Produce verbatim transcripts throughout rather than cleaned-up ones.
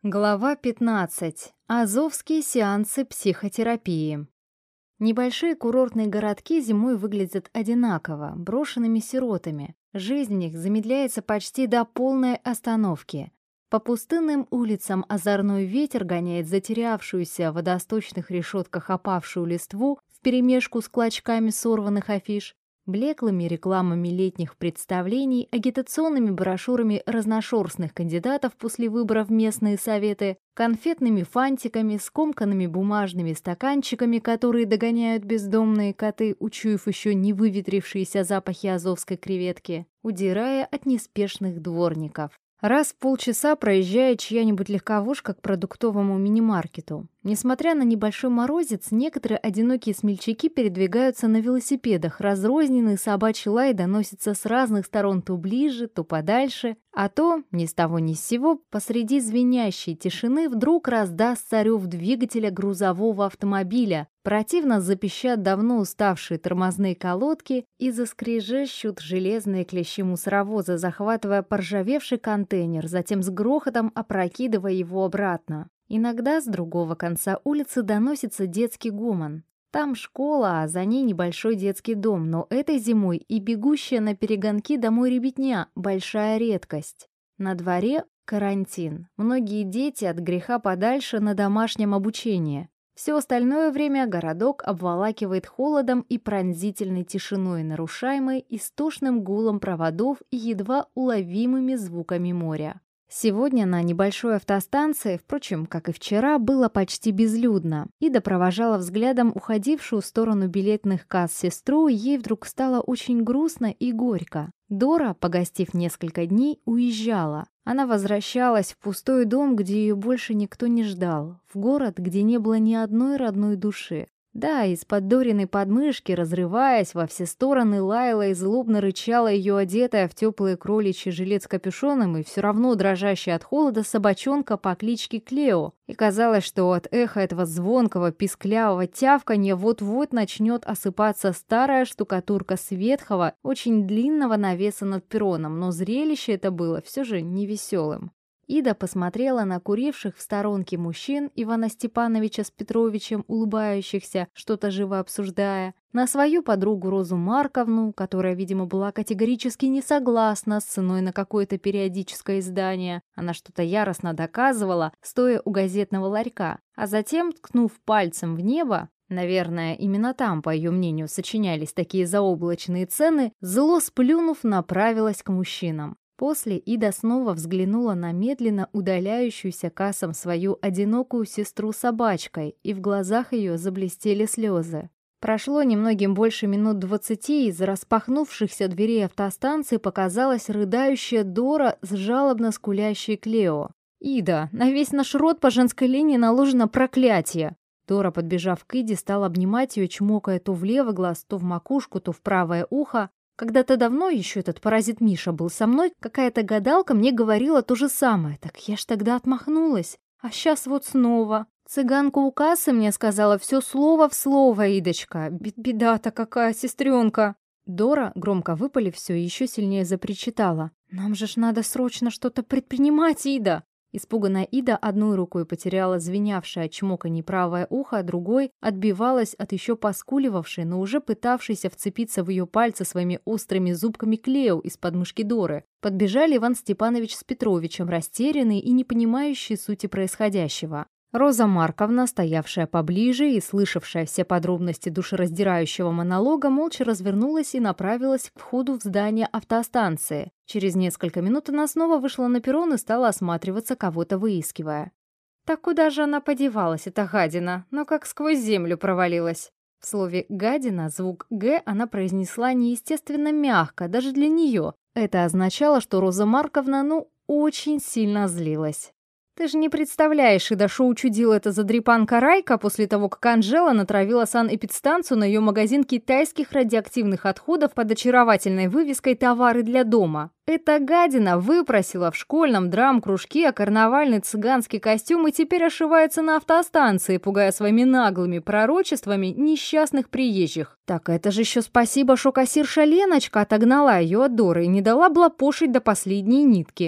Глава пятнадцать. Азовские сеансы психотерапии. Небольшие курортные городки зимой выглядят одинаково, брошенными сиротами. Жизнь в них замедляется почти до полной остановки. По пустынным улицам озорной ветер гоняет затерявшуюся в водосточных решетках опавшую листву вперемешку с клочками сорванных афиш, блеклыми рекламами летних представлений, агитационными брошюрами разношерстных кандидатов после выборов в местные советы, конфетными фантиками, скомканными бумажными стаканчиками, которые догоняют бездомные коты, учуяв еще не выветрившиеся запахи азовской креветки, удирая от неспешных дворников. Раз в полчаса проезжает чья-нибудь легковушка к продуктовому мини-маркету. Несмотря на небольшой морозец, некоторые одинокие смельчаки передвигаются на велосипедах, разрозненный собачий лай доносится с разных сторон то ближе, то подальше, а то, ни с того ни с сего, посреди звенящей тишины вдруг раздастся рев двигателя грузового автомобиля, противно запищат давно уставшие тормозные колодки и заскрежещут железные клещи мусоровоза, захватывая поржавевший контейнер, затем с грохотом опрокидывая его обратно. Иногда с другого конца улицы доносится детский гомон. Там школа, а за ней небольшой детский дом, но этой зимой и бегущая на перегонки домой ребятня – большая редкость. На дворе карантин. Многие дети от греха подальше на домашнем обучении. Все остальное время городок обволакивает холодом и пронзительной тишиной, нарушаемой истошным гулом проводов и едва уловимыми звуками моря. Сегодня на небольшой автостанции, впрочем, как и вчера, было почти безлюдно. Ида провожала взглядом уходившую в сторону билетных касс сестру, и ей вдруг стало очень грустно и горько. Дора, погостив несколько дней, уезжала. Она возвращалась в пустой дом, где ее больше никто не ждал, в город, где не было ни одной родной души. Да, из-под Дориной подмышки, разрываясь во все стороны, лаяла и злобно рычала ее одетая в теплые кроличьи жилет с капюшоном и все равно дрожащая от холода собачонка по кличке Клео. И казалось, что от эха этого звонкого, писклявого тявканья вот-вот начнет осыпаться старая штукатурка с ветхого, очень длинного навеса над перроном, но зрелище это было все же невеселым. Ида посмотрела на куривших в сторонке мужчин Ивана Степановича с Петровичем, улыбающихся, что-то живо обсуждая, на свою подругу Розу Марковну, которая, видимо, была категорически не согласна с ценой на какое-то периодическое издание. Она что-то яростно доказывала, стоя у газетного ларька, а затем, ткнув пальцем в небо, наверное, именно там, по ее мнению, сочинялись такие заоблачные цены, зло сплюнув, направилась к мужчинам. После Ида снова взглянула на медленно удаляющуюся кассом свою одинокую сестру собачкой, и в глазах ее заблестели слезы. Прошло немногим больше минут двадцати, и из распахнувшихся дверей автостанции показалась рыдающая Дора с жалобно скулящей Клео. «Ида, на весь наш род по женской линии наложено проклятие!» Дора, подбежав к Иде, стала обнимать ее, чмокая то в левый глаз, то в макушку, то в правое ухо. Когда-то давно еще этот паразит Миша был со мной, какая-то гадалка мне говорила то же самое. Так я ж тогда отмахнулась. А сейчас вот снова. Цыганка у кассы мне сказала все слово в слово, Идочка. Беда-то какая, сестренка. Дора, громко выпалив все, еще сильнее запричитала. Нам же ж надо срочно что-то предпринимать, Ида. Испуганная Ида одной рукой потеряла звенявшее от чмоканье правое ухо, а другой отбивалась от еще поскуливавшей, но уже пытавшейся вцепиться в ее пальцы своими острыми зубками Клео из подмышки Доры. Подбежали Иван Степанович с Петровичем, растерянные и не понимающие сути происходящего. Роза Марковна, стоявшая поближе и слышавшая все подробности душераздирающего монолога, молча развернулась и направилась к входу в здание автостанции. Через несколько минут она снова вышла на перрон и стала осматриваться, кого-то выискивая. Так куда же она подевалась, эта гадина? Но как сквозь землю провалилась. В слове «гадина» звук «г» она произнесла неестественно мягко, даже для нее. Это означало, что Роза Марковна, ну, очень сильно злилась. Ты же не представляешь, Ида, шо учудила эта задрипанка Райка после того, как Анжела натравила санэпидстанцию на ее магазин китайских радиоактивных отходов под очаровательной вывеской «Товары для дома». Эта гадина выпросила в школьном драм-кружке карнавальный цыганский костюм и теперь ошивается на автостанции, пугая своими наглыми пророчествами несчастных приезжих. Так это же еще спасибо, шо кассирша Леночка отогнала ее от Доры и не дала блопошить до последней нитки.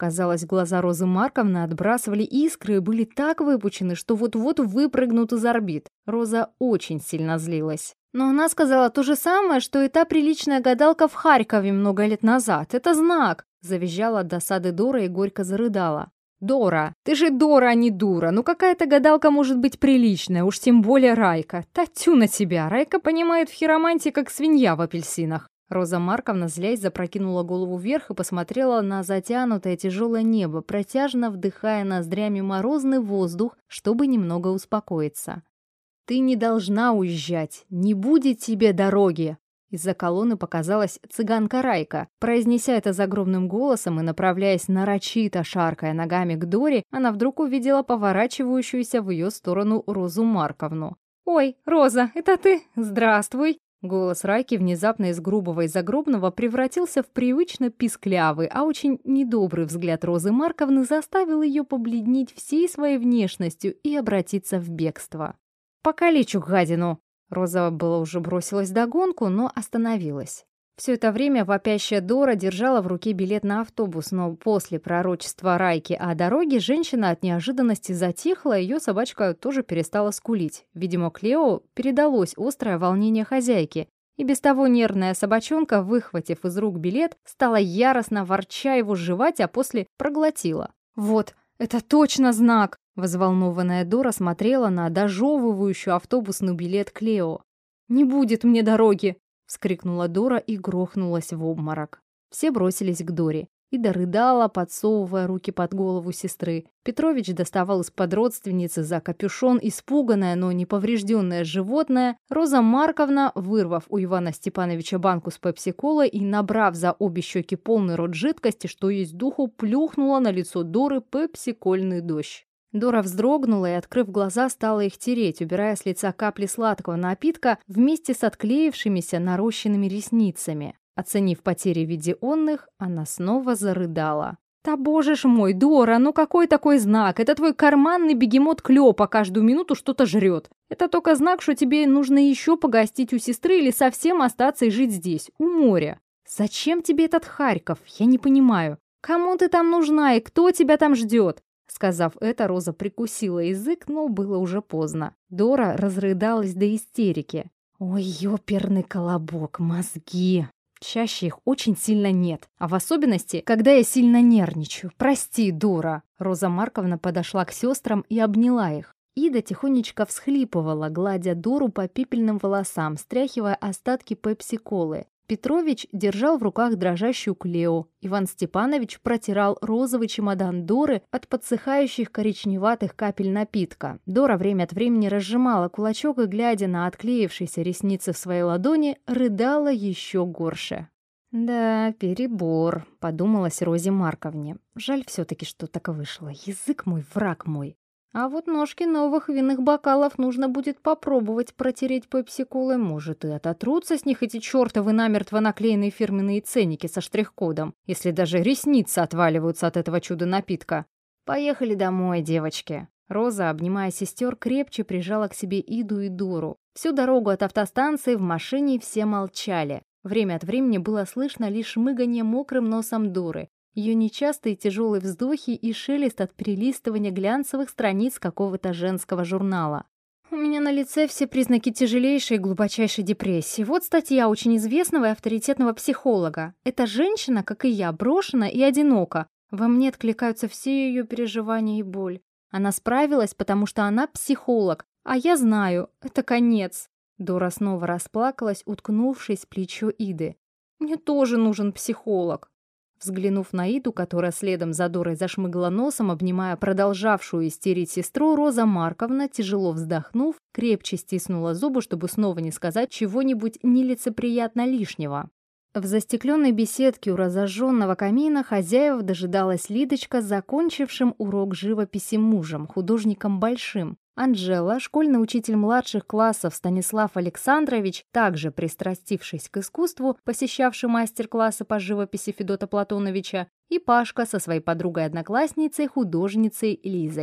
Казалось, глаза Розы Марковны отбрасывали искры и были так выпучены, что вот-вот выпрыгнут из орбит. Роза очень сильно злилась. Но она сказала то же самое, что и та приличная гадалка в Харькове много лет назад. Это знак. Завизжала от досады Дора и горько зарыдала. «Дора, ты же Дора, а не дура. Ну какая-то гадалка может быть приличная, уж тем более Райка. Татю на тебя. Райка понимает в хиромантии, как свинья в апельсинах». Роза Марковна, злясь, запрокинула голову вверх и посмотрела на затянутое тяжелое небо, протяжно вдыхая ноздрями морозный воздух, чтобы немного успокоиться. «Ты не должна уезжать. Не будет тебе дороги!» Из-за колонны показалась цыганка Райка. Произнеся это загробным голосом и направляясь нарочито, шаркая ногами к Доре, она вдруг увидела поворачивающуюся в ее сторону Розу Марковну. «Ой, Роза, это ты? Здравствуй!» Голос Райки внезапно из грубого и загробного превратился в привычно писклявый, а очень недобрый взгляд Розы Марковны заставил ее побледнеть всей своей внешностью и обратиться в бегство. «Покалечу гадину!» Роза была уже бросилась вдогонку, но остановилась. Все это время вопящая Дора держала в руке билет на автобус, но после пророчества Райки о дороге женщина от неожиданности затихла, ее собачка тоже перестала скулить. Видимо, Клео передалось острое волнение хозяйки, и без того нервная собачонка, выхватив из рук билет, стала яростно ворча его жевать, а после проглотила. «Вот, это точно знак!» Взволнованная Дора смотрела на дожевывающую автобусный билет Клео. «Не будет мне дороги!» — вскрикнула Дора и грохнулась в обморок. Все бросились к Доре. Ида рыдала, подсовывая руки под голову сестры. Петрович доставал из-под родственницы за капюшон испуганное, но не поврежденное животное. Роза Марковна, вырвав у Ивана Степановича банку с пепси-колой и набрав за обе щеки полный рот жидкости, что есть духу, плюхнула на лицо Доры пепси-кольный дождь. Дора вздрогнула и, открыв глаза, стала их тереть, убирая с лица капли сладкого напитка вместе с отклеившимися нарощенными ресницами. Оценив потери в виде онных, она снова зарыдала. «Да боже ж мой, Дора, ну какой такой знак? Это твой карманный бегемот Клёпа каждую минуту что-то жрет. Это только знак, что тебе нужно еще погостить у сестры или совсем остаться и жить здесь, у моря. Зачем тебе этот Харьков? Я не понимаю. Кому ты там нужна и кто тебя там ждет?» Сказав это, Роза прикусила язык, но было уже поздно. Дора разрыдалась до истерики. «Ой, ёперный колобок, мозги! Чаще их очень сильно нет, а в особенности, когда я сильно нервничаю. Прости, Дора!» Роза Марковна подошла к сестрам и обняла их. Ида тихонечко всхлипывала, гладя Дору по пепельным волосам, стряхивая остатки пепси-колы. Петрович держал в руках дрожащую Клео. Иван Степанович протирал розовый чемодан Доры от подсыхающих коричневатых капель напитка. Дора время от времени разжимала кулачок и, глядя на отклеившиеся ресницы в своей ладони, рыдала еще горше. «Да, перебор», — подумалась Розе Марковне. «Жаль все-таки, что так вышло. Язык мой, враг мой». А вот ножки новых винных бокалов нужно будет попробовать протереть пепси-колой. Может, и ототрутся с них эти чертовы намертво наклеенные фирменные ценники со штрих-кодом, если даже ресницы отваливаются от этого чуда-напитка. Поехали домой, девочки. Роза, обнимая сестер, крепче прижала к себе Иду и Дору. Всю дорогу от автостанции в машине все молчали. Время от времени было слышно лишь шмыганье мокрым носом Доры, ее нечастые тяжелые вздохи и шелест от перелистывания глянцевых страниц какого-то женского журнала. «У меня на лице все признаки тяжелейшей и глубочайшей депрессии. Вот статья очень известного и авторитетного психолога. Эта женщина, как и я, брошена и одинока. Во мне откликаются все ее переживания и боль. Она справилась, потому что она психолог. А я знаю, это конец». Дора снова расплакалась, уткнувшись в плечо Иды. «Мне тоже нужен психолог». Взглянув на Иду, которая следом за Дорой зашмыгала носом, обнимая продолжавшую истерить сестру, Роза Марковна, тяжело вздохнув, крепче стиснула зубы, чтобы снова не сказать чего-нибудь нелицеприятно лишнего. В застекленной беседке у разожженного камина хозяев дожидалась Лидочка с закончившим урок живописи мужем, художником Большим. Анжела, школьный учитель младших классов Станислав Александрович, также пристрастившись к искусству, посещавший мастер-классы по живописи Федота Платоновича, и Пашка со своей подругой-одноклассницей, художницей Лизой.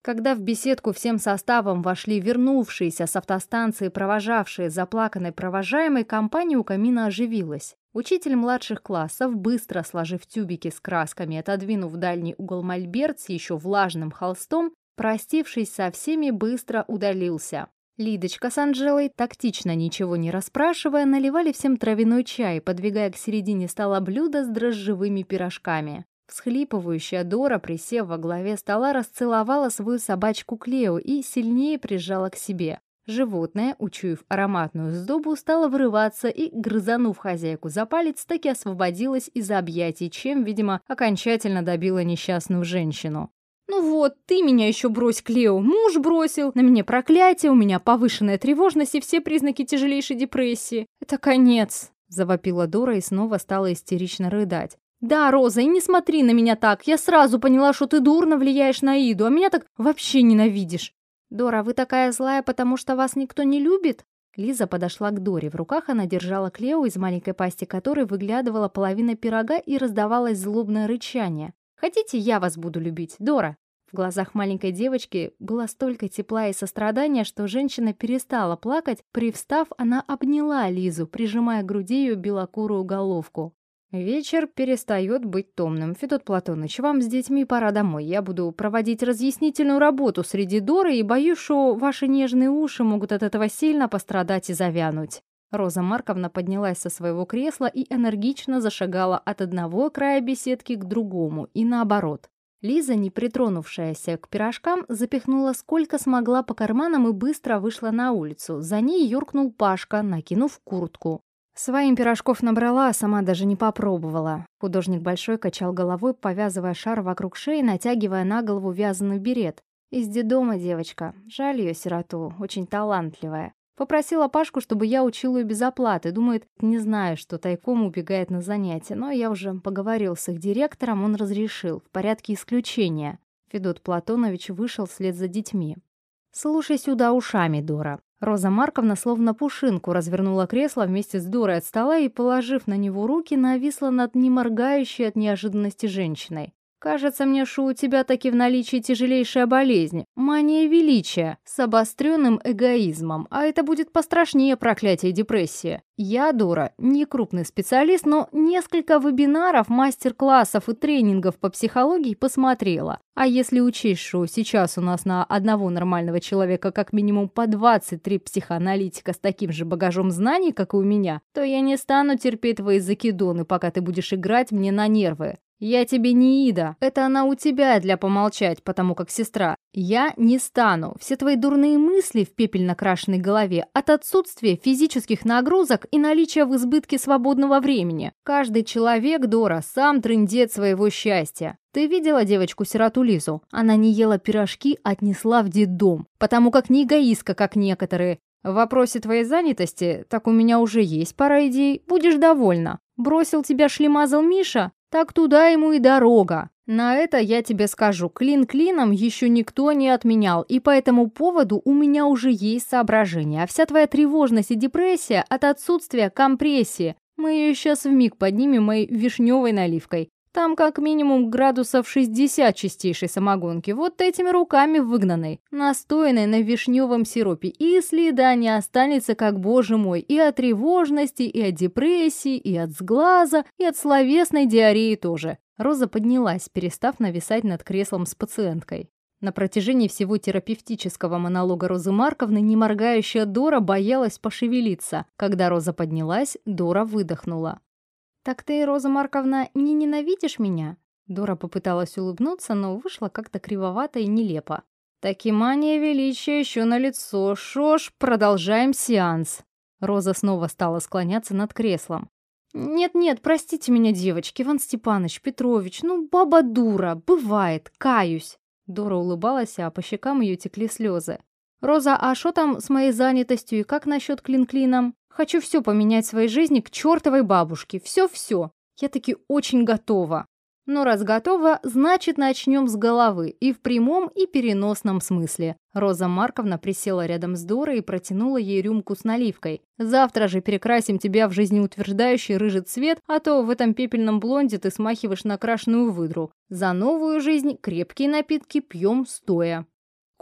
Когда в беседку всем составом вошли вернувшиеся с автостанции провожавшие заплаканной провожаемой, компания у камина оживилась. Учитель младших классов, быстро сложив тюбики с красками, отодвинув в дальний угол мольберт с еще влажным холстом, простившись со всеми, быстро удалился. Лидочка с Анжелой, тактично ничего не расспрашивая, наливали всем травяной чай, подвигая к середине стола блюдо с дрожжевыми пирожками. Всхлипывающая Дора, присев во главе стола, расцеловала свою собачку Клео и сильнее прижала к себе. Животное, учуяв ароматную сдобу, стало вырываться и, грызанув хозяйку за палец, таки освободилась из объятий, чем, видимо, окончательно добила несчастную женщину. «Ну вот, ты меня еще брось, Клео, муж бросил, на меня проклятие, у меня повышенная тревожность и все признаки тяжелейшей депрессии. Это конец!» – завопила Дора и снова стала истерично рыдать. «Да, Роза, и не смотри на меня так, я сразу поняла, что ты дурно влияешь на Иду, а меня так вообще ненавидишь». «Дора, вы такая злая, потому что вас никто не любит?» Лиза подошла к Доре, в руках она держала Клео, из маленькой пасти которой выглядывала половина пирога и раздавалось злобное рычание. «Хотите, я вас буду любить, Дора?» В глазах маленькой девочки было столько тепла и сострадания, что женщина перестала плакать. Привстав, она обняла Лизу, прижимая к груди ее белокурую головку. «Вечер перестает быть томным. Федот Платоныч, вам с детьми пора домой. Я буду проводить разъяснительную работу среди Доры и боюсь, что ваши нежные уши могут от этого сильно пострадать и завянуть». Роза Марковна поднялась со своего кресла и энергично зашагала от одного края беседки к другому и наоборот. Лиза, не притронувшаяся к пирожкам, запихнула сколько смогла по карманам и быстро вышла на улицу. За ней юркнул Пашка, накинув куртку. Своим пирожков набрала, а сама даже не попробовала. Художник Большой качал головой, повязывая шар вокруг шеи, натягивая на голову вязаный берет. «Из детдома девочка. Жаль ее, сироту. Очень талантливая. Попросила Пашку, чтобы я учил ее без оплаты. Думает, не знаю, что тайком убегает на занятия. Но я уже поговорил с их директором, он разрешил. В порядке исключения». Федот Платонович вышел вслед за детьми. «Слушай сюда ушами, Дора». Роза Марковна словно пушинку развернула кресло вместе с Дорой от стола и, положив на него руки, нависла над неморгающей от неожиданности женщиной. «Кажется мне, что у тебя таки в наличии тяжелейшая болезнь, мания величия, с обостренным эгоизмом, а это будет пострашнее проклятия и депрессия. Я, Дора, не крупный специалист, но несколько вебинаров, мастер-классов и тренингов по психологии посмотрела. А если учесть, что сейчас у нас на одного нормального человека как минимум по двадцать три психоаналитика с таким же багажом знаний, как и у меня, то я не стану терпеть твои закидоны, пока ты будешь играть мне на нервы. Я тебе не Ида, это она у тебя для помолчать, потому как сестра. Я не стану. Все твои дурные мысли в пепельно крашенной голове от отсутствия физических нагрузок и наличия в избытке свободного времени. Каждый человек, Дора, сам трындец своего счастья. Ты видела девочку-сироту Лизу? Она не ела пирожки, отнесла в детдом, потому как не эгоистка, как некоторые. В вопросе твоей занятости, так у меня уже есть пара идей, будешь довольна. Бросил тебя шлемазал Миша? Так туда ему и дорога. На это я тебе скажу, клин клином еще никто не отменял, и по этому поводу у меня уже есть соображения. А вся твоя тревожность и депрессия от отсутствия компрессии. Мы ее сейчас вмиг поднимем моей вишневой наливкой. Там как минимум градусов шестьдесят чистейшей самогонки, вот этими руками выгнанной, настоянной на вишневом сиропе, и следа не останется, как боже мой, и от тревожности, и от депрессии, и от сглаза, и от словесной диареи тоже. Роза поднялась, перестав нависать над креслом с пациенткой. На протяжении всего терапевтического монолога Розы Марковны неморгающая Дора боялась пошевелиться. Когда Роза поднялась, Дора выдохнула. «Так ты, Роза Марковна, не ненавидишь меня?» Дора попыталась улыбнуться, но вышла как-то кривовато и нелепо. «Таки мания величия еще налицо. Шо ж, продолжаем сеанс». Роза снова стала склоняться над креслом. «Нет-нет, простите меня, девочки, Иван Степанович, Петрович, ну, баба дура, бывает, каюсь». Дора улыбалась, а по щекам ее текли слезы. «Роза, а что там с моей занятостью и как насчет клин-клином? Хочу все поменять в своей жизни к чертовой бабушке. Все-все. Я таки очень готова». «Ну, раз готова, значит, начнем с головы. И в прямом, и переносном смысле». Роза Марковна присела рядом с Дорой и протянула ей рюмку с наливкой. «Завтра же перекрасим тебя в жизнеутверждающий рыжий цвет, а то в этом пепельном блонде ты смахиваешь на крашеную выдру. За новую жизнь крепкие напитки пьем стоя».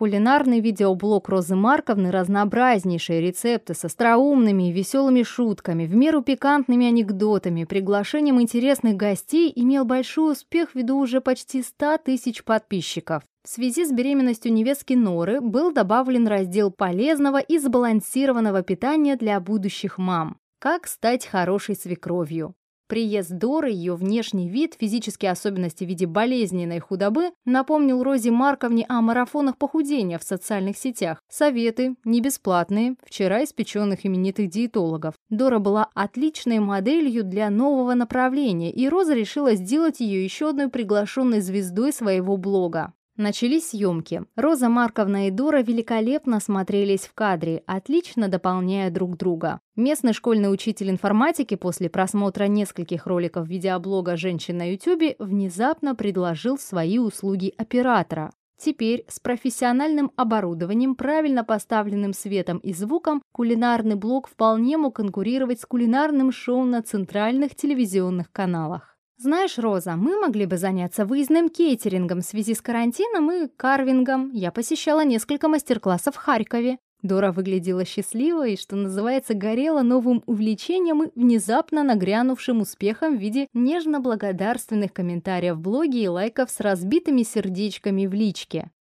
Кулинарный видеоблог Розы Марковны разнообразнейшие рецепты с остроумными и веселыми шутками, в меру пикантными анекдотами, приглашением интересных гостей имел большой успех ввиду уже почти ста тысяч подписчиков. В связи с беременностью невестки Норы был добавлен раздел полезного и сбалансированного питания для будущих мам. Как стать хорошей свекровью? Приезд Доры, ее внешний вид, физические особенности в виде болезненной худобы напомнил Розе Марковне о марафонах похудения в социальных сетях. Советы, не бесплатные, вчера испеченных именитых диетологов. Дора была отличной моделью для нового направления, и Роза решила сделать ее еще одной приглашенной звездой своего блога. Начались съемки. Роза Марковна и Дора великолепно смотрелись в кадре, отлично дополняя друг друга. Местный школьный учитель информатики после просмотра нескольких роликов видеоблога женщин на ютубе внезапно предложил свои услуги оператора. Теперь с профессиональным оборудованием, правильно поставленным светом и звуком, кулинарный блог вполне мог конкурировать с кулинарным шоу на центральных телевизионных каналах. «Знаешь, Роза, мы могли бы заняться выездным кейтерингом в связи с карантином и карвингом. Я посещала несколько мастер-классов в Харькове». Дора выглядела счастливой и, что называется, горела новым увлечением и внезапно нагрянувшим успехом в виде нежно-благодарственных комментариев в блоге и лайков с разбитыми сердечками в личке.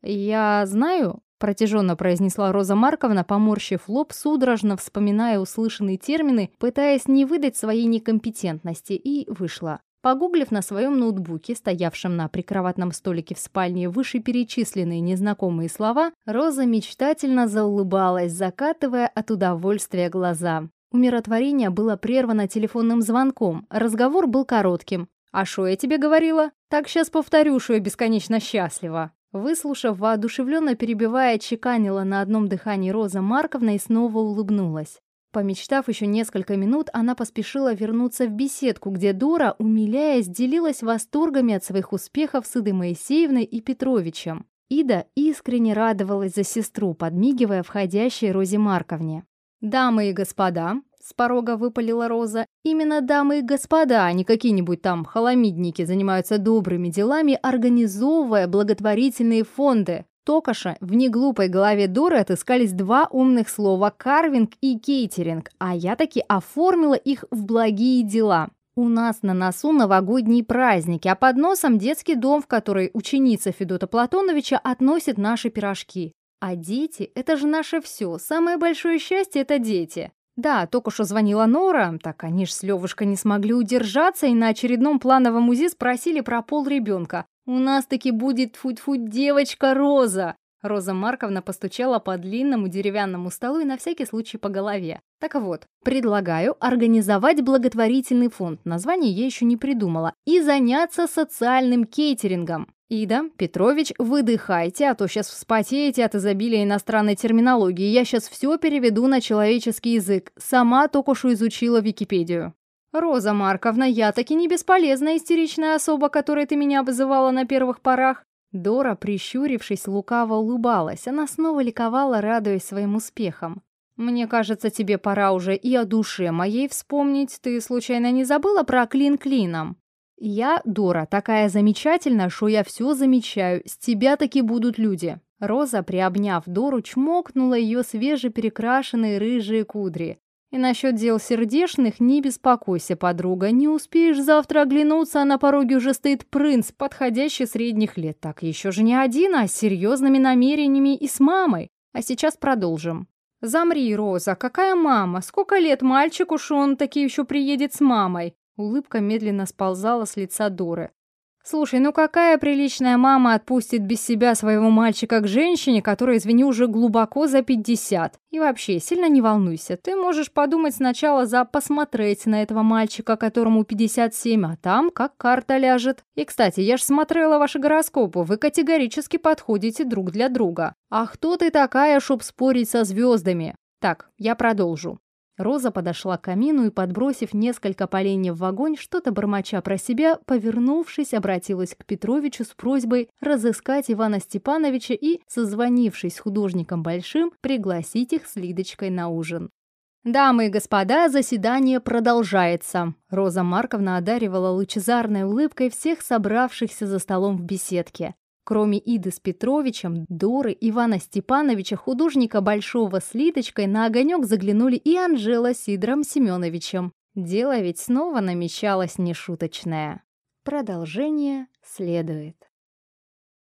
«Я знаю», – протяженно произнесла Роза Марковна, поморщив лоб, судорожно вспоминая услышанные термины, пытаясь не выдать своей некомпетентности, и вышла. Погуглив на своем ноутбуке, стоявшем на прикроватном столике в спальне, вышеперечисленные незнакомые слова, Роза мечтательно заулыбалась, закатывая от удовольствия глаза. Умиротворение было прервано телефонным звонком, разговор был коротким. «А шо я тебе говорила? Так сейчас повторю, шо я бесконечно счастлива». Выслушав, воодушевленно перебивая, чеканила на одном дыхании Роза Марковна и снова улыбнулась. Помечтав еще несколько минут, она поспешила вернуться в беседку, где Дора, умиляясь, делилась восторгами от своих успехов с Идой Моисеевной и Петровичем. Ида искренне радовалась за сестру, подмигивая входящей Розе Марковне. «Дамы и господа», — с порога выпалила Роза, «именно дамы и господа, а не какие-нибудь там халамидники занимаются добрыми делами, организовывая благотворительные фонды». Только что в неглупой голове Доры отыскались два умных слова «карвинг» и «кейтеринг», а я таки оформила их в благие дела. У нас на носу новогодние праздники, а под носом детский дом, в который ученица Федота Платоновича относит наши пирожки. А дети – это же наше все, самое большое счастье – это дети. Да, только что звонила Нора, так они ж с Левушкой не смогли удержаться и на очередном плановом УЗИ спросили про пол ребенка. «У нас таки будет тьфу-тьфу девочка Роза!» Роза Марковна постучала по длинному деревянному столу и на всякий случай по голове. Так вот, предлагаю организовать благотворительный фонд, название я еще не придумала, и заняться социальным кейтерингом. Ида, Петрович, выдыхайте, а то сейчас вспотеете от изобилия иностранной терминологии. Я сейчас все переведу на человеческий язык. Сама только что изучила Википедию. «Роза Марковна, я таки не бесполезная истеричная особа, которой ты меня обзывала на первых порах». Дора, прищурившись, лукаво улыбалась. Она снова ликовала, радуясь своим успехам. «Мне кажется, тебе пора уже и о душе моей вспомнить. Ты случайно не забыла про клин клином?» «Я, Дора, такая замечательная, что я все замечаю. С тебя таки будут люди». Роза, приобняв Дору, чмокнула ее свежеперекрашенные рыжие кудри. «И насчет дел сердечных не беспокойся, подруга. Не успеешь завтра оглянуться, а на пороге уже стоит принц, подходящий средних лет. Так еще же не один, а с серьезными намерениями и с мамой. А сейчас продолжим». «Замри, Роза, какая мама? Сколько лет мальчику, что он таки еще приедет с мамой?» Улыбка медленно сползала с лица Доры. «Слушай, ну какая приличная мама отпустит без себя своего мальчика к женщине, которая, извини, уже глубоко за пятьдесят? И вообще, сильно не волнуйся, ты можешь подумать сначала за посмотреть на этого мальчика, которому пятьдесят семь, а там как карта ляжет. И, кстати, я ж смотрела ваши гороскопы, вы категорически подходите друг для друга. А кто ты такая, чтоб спорить со звездами? Так, я продолжу». Роза подошла к камину и, подбросив несколько поленьев в огонь, что-то бормоча про себя, повернувшись, обратилась к Петровичу с просьбой разыскать Ивана Степановича и, созвонившись с художником Большим, пригласить их с Лидочкой на ужин. «Дамы и господа, заседание продолжается!» Роза Марковна одаривала лучезарной улыбкой всех собравшихся за столом в беседке. Кроме Иды с Петровичем, Доры, Ивана Степановича, художника Большого с Лидочкой, на огонек заглянули и Анжела с Сидором Семеновичем. Дело ведь снова намечалось нешуточное. Продолжение следует.